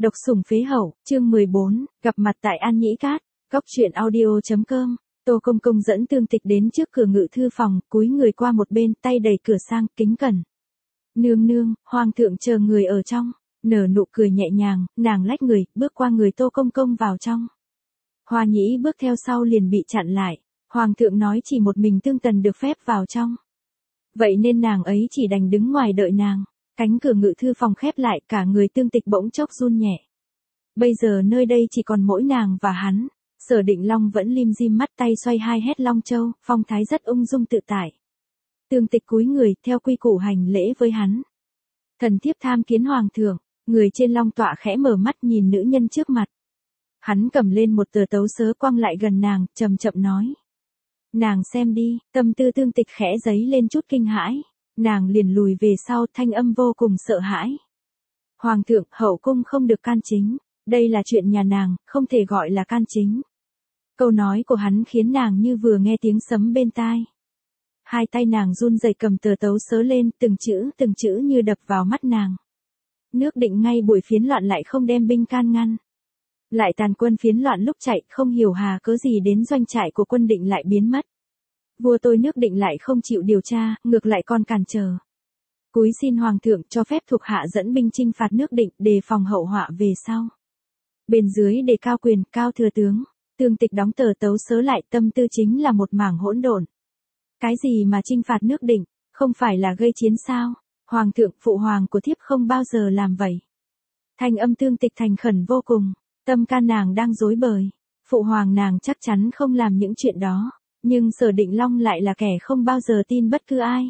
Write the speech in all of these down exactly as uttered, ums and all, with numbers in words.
Độc sủng phế hậu, chương mười bốn, gặp mặt tại An Nhĩ Cát, góc truyện audio chấm com. Tô Công Công dẫn Tương Tịch đến trước cửa ngự thư phòng, cúi người qua một bên, tay đẩy cửa sang, kính cẩn. Nương nương, hoàng thượng chờ người ở trong. Nở nụ cười nhẹ nhàng, nàng lách người, bước qua người Tô Công Công vào trong. Hoa Nhĩ bước theo sau liền bị chặn lại. Hoàng thượng nói chỉ một mình Tương Tần được phép vào trong. Vậy nên nàng ấy chỉ đành đứng ngoài đợi nàng. Cánh cửa ngự thư phòng khép lại, cả người Tương Tịch bỗng chốc run nhẹ. Bây giờ nơi đây chỉ còn mỗi nàng và hắn. Sở Định Long vẫn lim dim mắt, tay xoay hai hét long châu, phong thái rất ung dung tự tại. Tương Tịch cúi người, theo quy củ hành lễ với hắn. Thần thiếp tham kiến hoàng thượng. Người trên long tọa khẽ mở mắt nhìn nữ nhân trước mặt. Hắn cầm lên một tờ tấu sớ quăng lại gần nàng, chậm chậm nói. Nàng xem đi, tâm tư Tương Tịch khẽ dấy lên chút kinh hãi. Nàng liền lùi về sau, thanh âm vô cùng sợ hãi. Hoàng thượng, hậu cung không được can chính. Đây là chuyện nhà nàng, không thể gọi là can chính. Câu nói của hắn khiến nàng như vừa nghe tiếng sấm bên tai. Hai tay nàng run rẩy cầm tờ tấu sớ lên, từng chữ từng chữ như đập vào mắt nàng. Nước Định ngay buổi phiến loạn lại không đem binh can ngăn. Lại tàn quân phiến loạn lúc chạy, không hiểu hà cớ gì đến doanh trại của quân Định lại biến mất. Vua tôi nước Định lại không chịu điều tra, ngược lại còn cản trở. Cúi xin hoàng thượng cho phép thuộc hạ dẫn binh chinh phạt nước Định, đề phòng hậu họa về sau. Bên dưới đề cao quyền, cao thừa tướng. Tương Tịch đóng tờ tấu sớ lại, tâm tư chính là một mảng hỗn độn. Cái gì mà chinh phạt nước Định, không phải là gây chiến sao? Hoàng thượng, phụ hoàng của thiếp không bao giờ làm vậy. Thanh âm Tương Tịch thành khẩn vô cùng, tâm can nàng đang rối bời. Phụ hoàng nàng chắc chắn không làm những chuyện đó, nhưng Sở Định Long lại là kẻ không bao giờ tin bất cứ ai.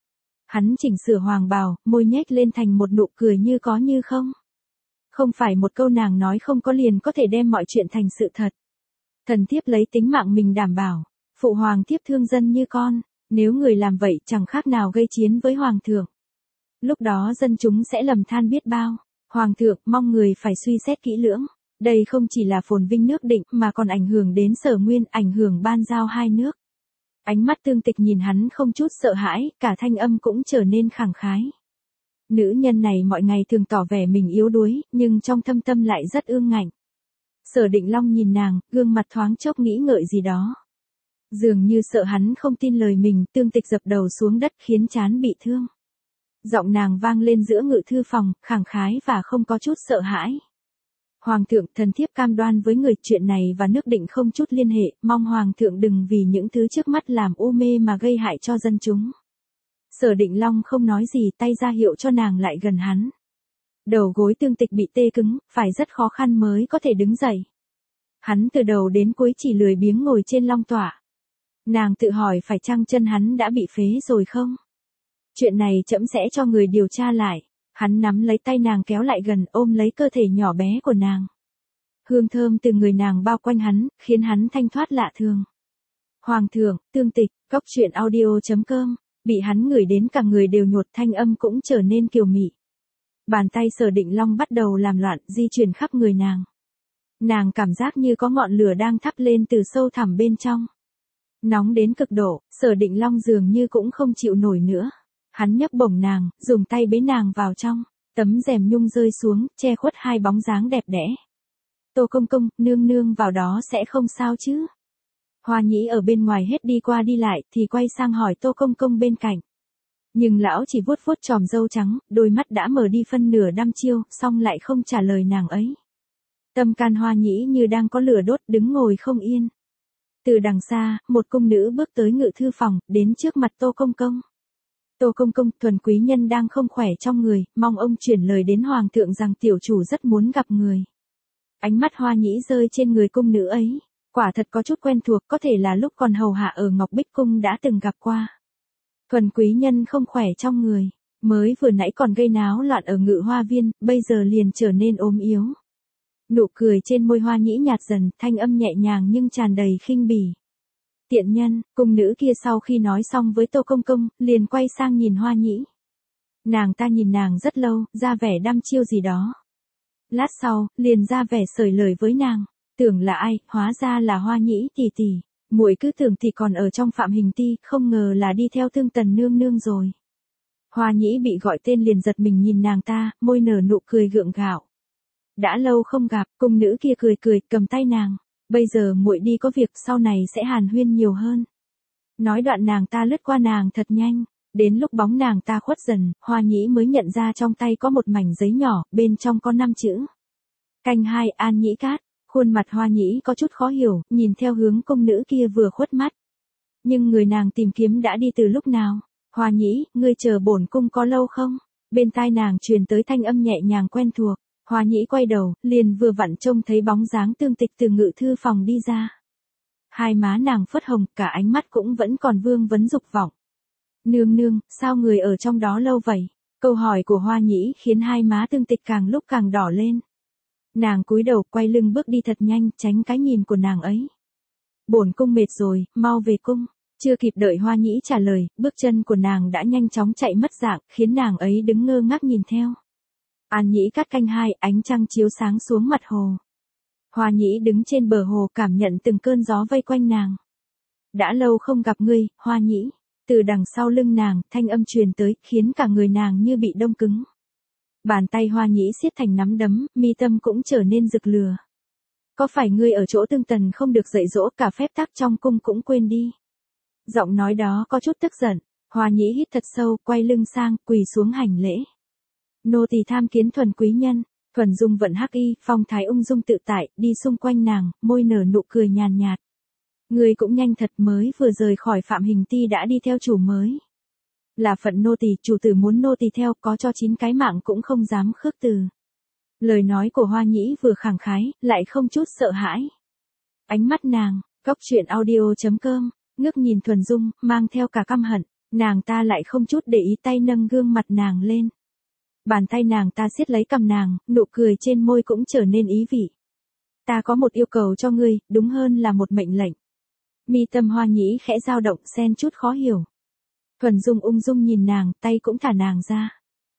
Hắn chỉnh sửa hoàng bào, môi nhếch lên thành một nụ cười như có như không. Không phải một câu nàng nói không có liền có thể đem mọi chuyện thành sự thật. Thần thiếp lấy tính mạng mình đảm bảo, phụ hoàng thiếp thương dân như con, nếu người làm vậy chẳng khác nào gây chiến với hoàng thượng. Lúc đó dân chúng sẽ lầm than biết bao. Hoàng thượng, mong người phải suy xét kỹ lưỡng. Đây không chỉ là phồn vinh nước Định mà còn ảnh hưởng đến Sở Nguyên, ảnh hưởng ban giao hai nước. Ánh mắt Tương Tịch nhìn hắn không chút sợ hãi, cả thanh âm cũng trở nên khẳng khái. Nữ nhân này mọi ngày thường tỏ vẻ mình yếu đuối, nhưng trong thâm tâm lại rất ương ngạnh. Sở Định Long nhìn nàng, gương mặt thoáng chốc nghĩ ngợi gì đó. Dường như sợ hắn không tin lời mình, Tương Tịch dập đầu xuống đất khiến trán bị thương. Giọng nàng vang lên giữa ngự thư phòng, khẳng khái và không có chút sợ hãi. Hoàng thượng, thần thiếp cam đoan với người chuyện này và nước Định không chút liên hệ, mong hoàng thượng đừng vì những thứ trước mắt làm u mê mà gây hại cho dân chúng. Sở Định Long không nói gì, tay ra hiệu cho nàng lại gần hắn. Đầu gối Tương Tịch bị tê cứng, phải rất khó khăn mới có thể đứng dậy. Hắn từ đầu đến cuối chỉ lười biếng ngồi trên long tọa. Nàng tự hỏi phải chăng chân hắn đã bị phế rồi không? Chuyện này trẫm sẽ cho người điều tra lại. Hắn nắm lấy tay nàng kéo lại gần, ôm lấy cơ thể nhỏ bé của nàng. Hương thơm từ người nàng bao quanh hắn, khiến hắn thanh thoát lạ thường. Hoàng thượng, Tương Tịch, góc truyện audio chấm com, bị hắn ngửi đến cả người đều nhột, thanh âm cũng trở nên kiều mị. Bàn tay Sở Định Long bắt đầu làm loạn, di chuyển khắp người nàng. Nàng cảm giác như có ngọn lửa đang thắp lên từ sâu thẳm bên trong. Nóng đến cực độ, Sở Định Long dường như cũng không chịu nổi nữa. Hắn nhấc bổng nàng, dùng tay bế nàng vào trong, tấm rèm nhung rơi xuống, che khuất hai bóng dáng đẹp đẽ. Tô Công Công, nương nương vào đó sẽ không sao chứ? Hoa Nhĩ ở bên ngoài hết đi qua đi lại, thì quay sang hỏi Tô Công Công bên cạnh. Nhưng lão chỉ vuốt vuốt chòm râu trắng, đôi mắt đã mở đi phân nửa đăm chiêu, song lại không trả lời nàng ấy. Tâm can Hoa Nhĩ như đang có lửa đốt, đứng ngồi không yên. Từ đằng xa, một cung nữ bước tới ngự thư phòng, đến trước mặt Tô Công Công. Tô Công Công, thuần quý nhân đang không khỏe trong người, mong ông chuyển lời đến hoàng thượng rằng tiểu chủ rất muốn gặp người. Ánh mắt Hoa Nhĩ rơi trên người cung nữ ấy, quả thật có chút quen thuộc, có thể là lúc còn hầu hạ ở Ngọc Bích Cung đã từng gặp qua. Thuần quý nhân không khỏe trong người, mới vừa nãy còn gây náo loạn ở Ngự Hoa Viên, bây giờ liền trở nên ốm yếu. Nụ cười trên môi Hoa Nhĩ nhạt dần, thanh âm nhẹ nhàng nhưng tràn đầy khinh bỉ. Tiện nhân, cung nữ kia sau khi nói xong với Tô Công Công, liền quay sang nhìn Hoa Nhĩ. Nàng ta nhìn nàng rất lâu, ra vẻ đăm chiêu gì đó. Lát sau, liền ra vẻ sởi lời với nàng, tưởng là ai, hóa ra là Hoa Nhĩ tỷ tỷ, muội cứ tưởng thì còn ở trong Phạm Hình Ti, không ngờ là đi theo Tương Tần nương nương rồi. Hoa Nhĩ bị gọi tên liền giật mình nhìn nàng ta, môi nở nụ cười gượng gạo. Đã lâu không gặp, cung nữ kia cười cười, cầm tay nàng. Bây giờ muội đi có việc, sau này sẽ hàn huyên nhiều hơn. Nói đoạn nàng ta lướt qua nàng thật nhanh. Đến lúc bóng nàng ta khuất dần, Hoa Nhĩ mới nhận ra trong tay có một mảnh giấy nhỏ, bên trong có năm chữ. Canh hai An Nhĩ Cát. Khuôn mặt Hoa Nhĩ có chút khó hiểu, nhìn theo hướng cung nữ kia vừa khuất mắt. Nhưng người nàng tìm kiếm đã đi từ lúc nào? Hoa Nhĩ, ngươi chờ bổn cung có lâu không? Bên tai nàng truyền tới thanh âm nhẹ nhàng quen thuộc. Hoa Nhĩ quay đầu, liền vừa vặn trông thấy bóng dáng Tương Tịch từ ngự thư phòng đi ra. Hai má nàng phớt hồng, cả ánh mắt cũng vẫn còn vương vấn dục vọng. Nương nương, sao người ở trong đó lâu vậy? Câu hỏi của Hoa Nhĩ khiến hai má Tương Tịch càng lúc càng đỏ lên. Nàng cúi đầu quay lưng bước đi thật nhanh, tránh cái nhìn của nàng ấy. Bổn cung mệt rồi, mau về cung. Chưa kịp đợi Hoa Nhĩ trả lời, bước chân của nàng đã nhanh chóng chạy mất dạng, khiến nàng ấy đứng ngơ ngác nhìn theo. An Nhĩ Cát canh hai, ánh trăng chiếu sáng xuống mặt hồ. Hoa Nhĩ đứng trên bờ hồ cảm nhận từng cơn gió vây quanh nàng. Đã lâu không gặp ngươi, Hoa Nhĩ. Từ đằng sau lưng nàng, thanh âm truyền tới, khiến cả người nàng như bị đông cứng. Bàn tay Hoa Nhĩ siết thành nắm đấm, mi tâm cũng trở nên rực lửa. Có phải ngươi ở chỗ Tương Tần không được dạy dỗ, cả phép tắc trong cung cũng quên đi? Giọng nói đó có chút tức giận. Hoa Nhĩ hít thật sâu, quay lưng sang, quỳ xuống hành lễ. Nô tỳ tham kiến Thuần quý nhân. Thuần Dung vận hắc y, phong thái ung dung tự tại, đi xung quanh nàng, môi nở nụ cười nhàn nhạt. Ngươi cũng nhanh thật, mới vừa rời khỏi Phạm Hình Ti đã đi theo chủ mới. Là phận nô tỳ, chủ tử muốn nô tỳ theo, có cho chín cái mạng cũng không dám khước từ. Lời nói của Hoa Nhĩ vừa khẳng khái, lại không chút sợ hãi. Ánh mắt nàng, Cốc Truyện Audio chấm com, ngước nhìn Thuần Dung, mang theo cả căm hận, nàng ta lại không chút để ý, tay nâng gương mặt nàng lên. Bàn tay nàng ta siết lấy cằm nàng, nụ cười trên môi cũng trở nên ý vị. Ta có một yêu cầu cho ngươi, đúng hơn là một mệnh lệnh. Mi tâm Hoa Nhĩ khẽ dao động, xen chút khó hiểu. Thuần Dung ung dung nhìn nàng, tay cũng thả nàng ra.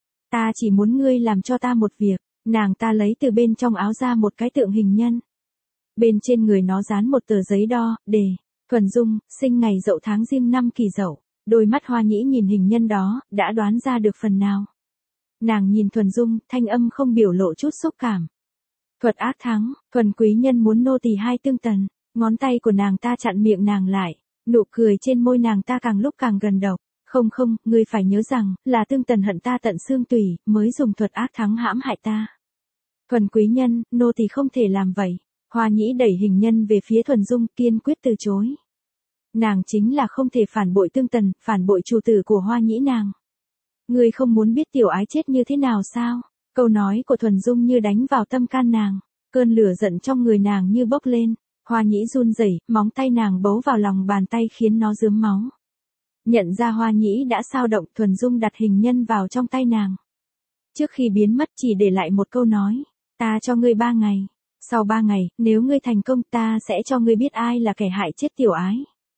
Ta chỉ muốn ngươi làm cho ta một việc. Nàng ta lấy từ bên trong áo ra một cái tượng hình nhân. Bên trên người nó dán một tờ giấy đo, đề. Thuần Dung, sinh ngày Dậu tháng Giêng năm Kỷ Dậu. Đôi mắt Hoa Nhĩ nhìn hình nhân đó, đã đoán ra được phần nào. Nàng nhìn Thuần Dung, thanh âm không biểu lộ chút xúc cảm. Thuật ác thắng, Thuần quý nhân muốn nô tỳ hai Tương Tần. Ngón tay của nàng ta chặn miệng nàng lại. Nụ cười trên môi nàng ta càng lúc càng gần độc. Không không, ngươi phải nhớ rằng, là Tương Tần hận ta tận xương tủy, mới dùng thuật ác thắng hãm hại ta. Thuần quý nhân, nô tỳ không thể làm vậy. Hoa Nhĩ đẩy hình nhân về phía Thuần Dung, kiên quyết từ chối. Nàng chính là không thể phản bội Tương Tần, phản bội chủ tử của Hoa Nhĩ nàng. Ngươi không muốn biết tiểu ái chết như thế nào sao? Câu nói của Thuần Dung như đánh vào tâm can nàng. Cơn lửa giận trong người nàng như bốc lên. Hoa Nhĩ run rẩy, móng tay nàng bấu vào lòng bàn tay khiến nó rướm máu. Nhận ra Hoa Nhĩ đã xao động, Thuần Dung đặt hình nhân vào trong tay nàng. Trước khi biến mất chỉ để lại một câu nói. Ta cho ngươi ba ngày. Sau ba ngày, nếu ngươi thành công ta sẽ cho ngươi biết ai là kẻ hại chết tiểu ái.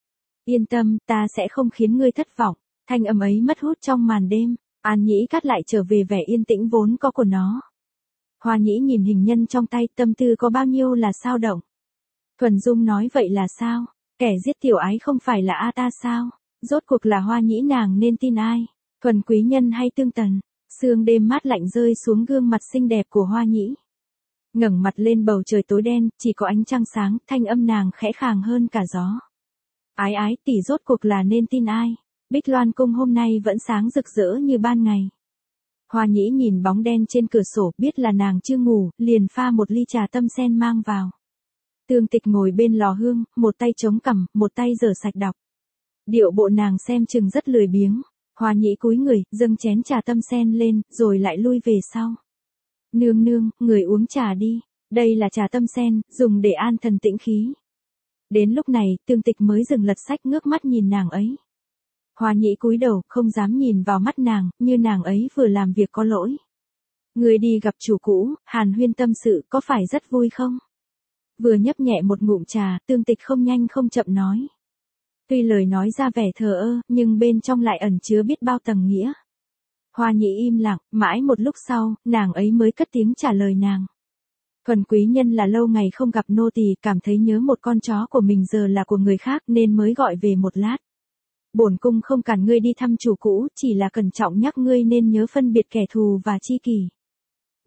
Yên tâm, ta sẽ không khiến ngươi thất vọng. Thanh âm ấy mất hút trong màn đêm. An Nhĩ Cát lại trở về vẻ yên tĩnh vốn có của nó. Hoa Nhĩ nhìn hình nhân trong tay, tâm tư có bao nhiêu là xao động. Thuần Dung nói vậy là sao? Kẻ giết tiểu ái không phải là A ta sao? Rốt cuộc là Hoa Nhĩ nàng nên tin ai? Thuần quý nhân hay Tương Tần? Sương đêm mát lạnh rơi xuống gương mặt xinh đẹp của Hoa Nhĩ. Ngẩng mặt lên bầu trời tối đen, chỉ có ánh trăng sáng, thanh âm nàng khẽ khàng hơn cả gió. Ái ái, tỷ rốt cuộc là nên tin ai? Bích Loan cung hôm nay vẫn sáng rực rỡ như ban ngày. Hoa Nhĩ nhìn bóng đen trên cửa sổ, biết là nàng chưa ngủ, liền pha một ly trà tâm sen mang vào. Tương Tịch ngồi bên lò hương, một tay chống cằm, một tay rửa sạch đọc. Điệu bộ nàng xem chừng rất lười biếng. Hoa Nhĩ cúi người, dâng chén trà tâm sen lên, rồi lại lui về sau. Nương nương, người uống trà đi. Đây là trà tâm sen, dùng để an thần tĩnh khí. Đến lúc này, Tương Tịch mới dừng lật sách, ngước mắt nhìn nàng ấy. Hoa Nhĩ cúi đầu, không dám nhìn vào mắt nàng, như nàng ấy vừa làm việc có lỗi. Người đi gặp chủ cũ, hàn huyên tâm sự, có phải rất vui không? Vừa nhấp nhẹ một ngụm trà, Tương Tịch không nhanh không chậm nói. Tuy lời nói ra vẻ thờ ơ, nhưng bên trong lại ẩn chứa biết bao tầng nghĩa. Hoa Nhĩ im lặng, mãi một lúc sau, nàng ấy mới cất tiếng trả lời nàng. Thuần quý nhân là lâu ngày không gặp nô tỳ, cảm thấy nhớ một con chó của mình giờ là của người khác nên mới gọi về một lát. Bổn cung không cản ngươi đi thăm chủ cũ, chỉ là cẩn trọng nhắc ngươi nên nhớ phân biệt kẻ thù và tri kỷ.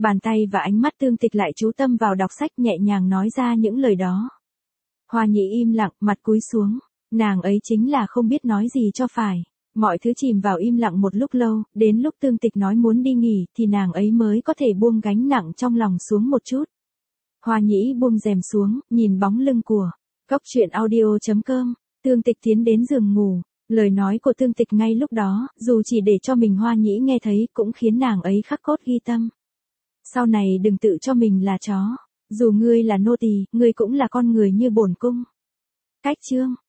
Bàn tay và ánh mắt Tương Tịch lại chú tâm vào đọc sách, nhẹ nhàng nói ra những lời đó. Hoa Nhĩ im lặng, mặt cúi xuống. Nàng ấy chính là không biết nói gì cho phải. Mọi thứ chìm vào im lặng một lúc lâu, đến lúc Tương Tịch nói muốn đi nghỉ thì nàng ấy mới có thể buông gánh nặng trong lòng xuống một chút. Hoa Nhĩ buông rèm xuống, nhìn bóng lưng của Cốc truyện audio chấm com. Tương Tịch tiến đến giường ngủ. Lời nói của Tương Tịch ngay lúc đó, dù chỉ để cho mình Hoa Nhĩ nghe thấy cũng khiến nàng ấy khắc cốt ghi tâm. Sau này đừng tự cho mình là chó. Dù ngươi là nô tỳ, ngươi cũng là con người như bổn cung. Cách chương